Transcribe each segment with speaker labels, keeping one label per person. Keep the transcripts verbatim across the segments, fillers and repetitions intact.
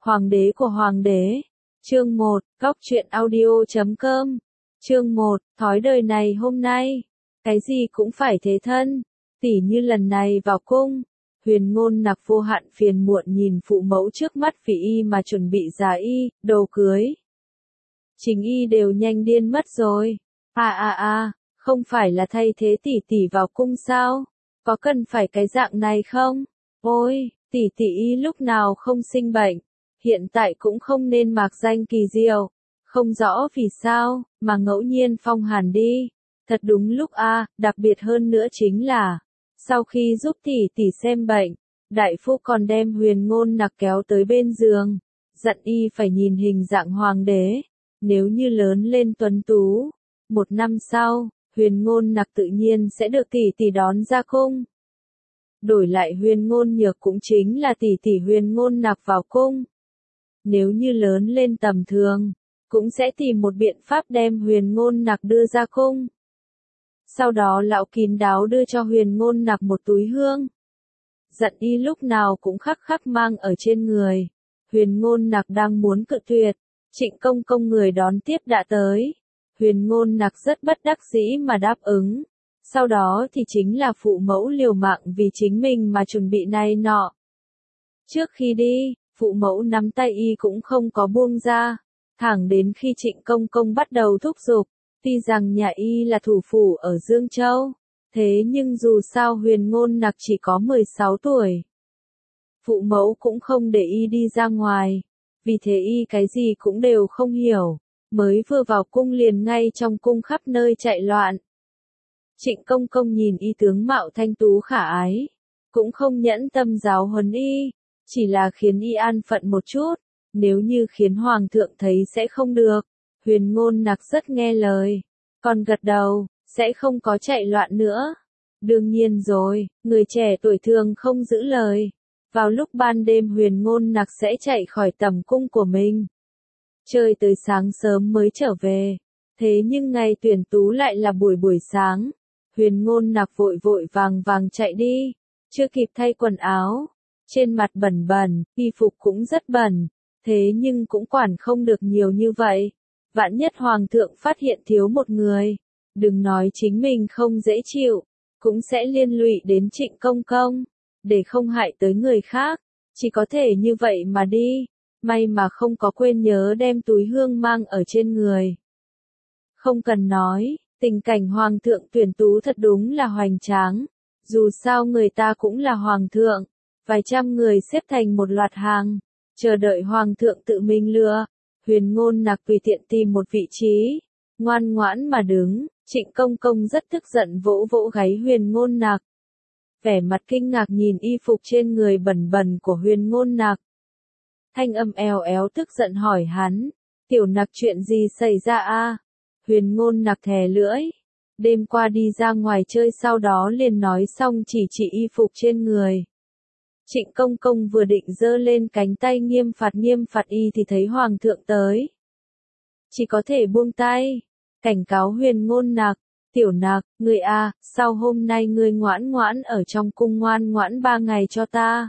Speaker 1: Hoàng đế của hoàng đế. Chương một, góc truyện audio chấm com. Chương một, thói đời này hôm nay, cái gì cũng phải thế thân, tỉ như lần này vào cung. Huyền Ngôn Nặc vô hạn phiền muộn nhìn phụ mẫu trước mắt vì y mà chuẩn bị giá y, đồ cưới. Chính y đều nhanh điên mất rồi. À à à, không phải là thay thế tỷ tỷ vào cung sao? Có cần phải cái dạng này không? Ôi, tỷ tỷ y lúc nào không sinh bệnh, hiện tại cũng không nên mạc danh kỳ diệu. Không rõ vì sao, mà ngẫu nhiên phong hàn đi. Thật đúng lúc a, à, đặc biệt hơn nữa chính là, sau khi giúp tỷ tỷ xem bệnh, đại phu còn đem Huyền Ngôn Nặc kéo tới bên giường, dặn y phải nhìn hình dạng hoàng đế, nếu như lớn lên tuấn tú, một năm sau, Huyền Ngôn Nặc tự nhiên sẽ được tỷ tỷ đón ra cung. Đổi lại Huyền Ngôn Nhược cũng chính là tỷ tỷ Huyền Ngôn Nặc vào cung. Nếu như lớn lên tầm thường, cũng sẽ tìm một biện pháp đem Huyền Ngôn Nặc đưa ra cung. Sau đó lão kín đáo đưa cho Huyền Ngôn Nặc một túi hương, dặn y lúc nào cũng khắc khắc mang ở trên người. Huyền Ngôn Nặc đang muốn cự tuyệt, Trịnh Công Công người đón tiếp đã tới. Huyền Ngôn Nặc rất bất đắc dĩ mà đáp ứng. Sau đó thì chính là phụ mẫu liều mạng vì chính mình mà chuẩn bị này nọ. Trước khi đi, phụ mẫu nắm tay y cũng không có buông ra, thẳng đến khi Trịnh Công Công bắt đầu thúc giục. Tuy rằng nhà y là thủ phủ ở Dương Châu, thế nhưng dù sao Huyền Ngôn Nặc chỉ có mười sáu tuổi. Phụ mẫu cũng không để y đi ra ngoài, vì thế y cái gì cũng đều không hiểu, mới vừa vào cung liền ngay trong cung khắp nơi chạy loạn. Trịnh Công Công nhìn y tướng mạo thanh tú khả ái, cũng không nhẫn tâm giáo huấn y, chỉ là khiến y an phận một chút, nếu như khiến hoàng thượng thấy sẽ không được. Huyền Ngôn Nặc rất nghe lời, còn gật đầu, sẽ không có chạy loạn nữa. Đương nhiên rồi, người trẻ tuổi thường không giữ lời. Vào lúc ban đêm Huyền Ngôn Nặc sẽ chạy khỏi tầm cung của mình, chơi tới sáng sớm mới trở về. Thế nhưng ngày tuyển tú lại là buổi buổi sáng. Huyền Ngôn Nặc vội vội vàng vàng chạy đi, chưa kịp thay quần áo, trên mặt bẩn bẩn, y phục cũng rất bẩn, thế nhưng cũng quản không được nhiều như vậy. Vạn nhất hoàng thượng phát hiện thiếu một người, đừng nói chính mình không dễ chịu, cũng sẽ liên lụy đến Trịnh Công Công, để không hại tới người khác, chỉ có thể như vậy mà đi. May mà không có quên nhớ đem túi hương mang ở trên người. Không cần nói, tình cảnh hoàng thượng tuyển tú thật đúng là hoành tráng, dù sao người ta cũng là hoàng thượng, vài trăm người xếp thành một loạt hàng, chờ đợi hoàng thượng tự mình lựa. Huyền Ngôn Nặc tùy tiện tìm một vị trí, ngoan ngoãn mà đứng. Trịnh Công Công rất tức giận vỗ vỗ gáy Huyền Ngôn Nặc, vẻ mặt kinh ngạc nhìn y phục trên người bẩn bẩn của Huyền Ngôn Nặc. Thanh âm eo éo tức giận hỏi hắn, tiểu Nặc chuyện gì xảy ra a? Huyền Ngôn Nặc thè lưỡi, đêm qua đi ra ngoài chơi sau đó liền nói xong chỉ chỉ y phục trên người. Trịnh Công Công vừa định giơ lên cánh tay nghiêm phạt nghiêm phạt y thì thấy hoàng thượng tới. Chỉ có thể buông tay, cảnh cáo Huyền Ngôn Nặc, tiểu Nặc, ngươi a, sau hôm nay ngươi ngoãn ngoãn ở trong cung ngoan ngoãn ba ngày cho ta.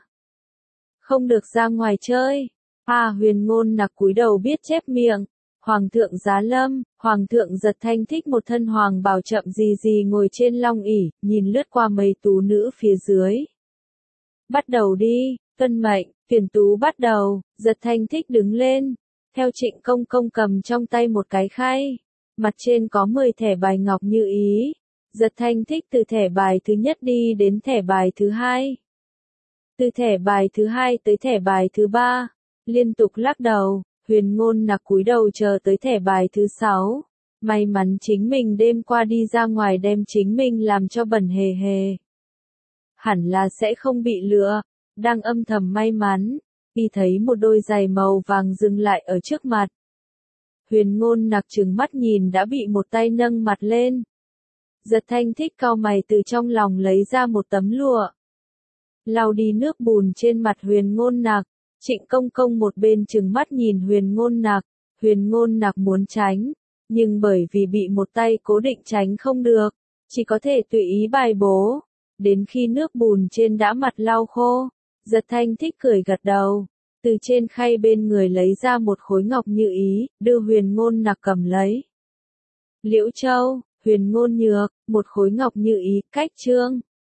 Speaker 1: Không được ra ngoài chơi. À Huyền Ngôn Nặc cúi đầu biết chép miệng. Hoàng thượng giá lâm, hoàng thượng Giật Thanh Thích một thân hoàng bào chậm gì gì ngồi trên long ỷ, nhìn lướt qua mấy tú nữ phía dưới. Bắt đầu đi, tuân mệnh, tuyển tú bắt đầu. Giật Thanh Thích đứng lên, theo Trịnh Công Công cầm trong tay một cái khay, mặt trên có mười thẻ bài ngọc như ý. Giật Thanh Thích từ thẻ bài thứ nhất đi đến thẻ bài thứ hai, từ thẻ bài thứ hai tới thẻ bài thứ ba, liên tục lắc đầu. Huyền Ngôn Nặc cúi đầu chờ tới thẻ bài thứ sáu. May mắn chính mình đêm qua đi ra ngoài đem chính mình làm cho bẩn hề hề, hẳn là sẽ không bị lừa. Đang âm thầm may mắn, y thấy một đôi giày màu vàng dừng lại ở trước mặt. Huyền Ngôn Nặc trừng mắt nhìn đã bị một tay nâng mặt lên. Giật Thanh Thích cau mày từ trong lòng lấy ra một tấm lụa, lau đi nước bùn trên mặt Huyền Ngôn Nặc. Trịnh Công Công một bên trừng mắt nhìn Huyền Ngôn Nặc. Huyền Ngôn Nặc muốn tránh, nhưng bởi vì bị một tay cố định tránh không được, chỉ có thể tùy ý bài bố. Đến khi nước bùn trên đã mặt lau khô, Giật Thanh Thích cười gật đầu, từ trên khay bên người lấy ra một khối ngọc như ý, đưa Huyền Ngôn Nặc cầm lấy. Liễu Châu, Huyền Ngôn Nhược, một khối ngọc như ý, cách trương.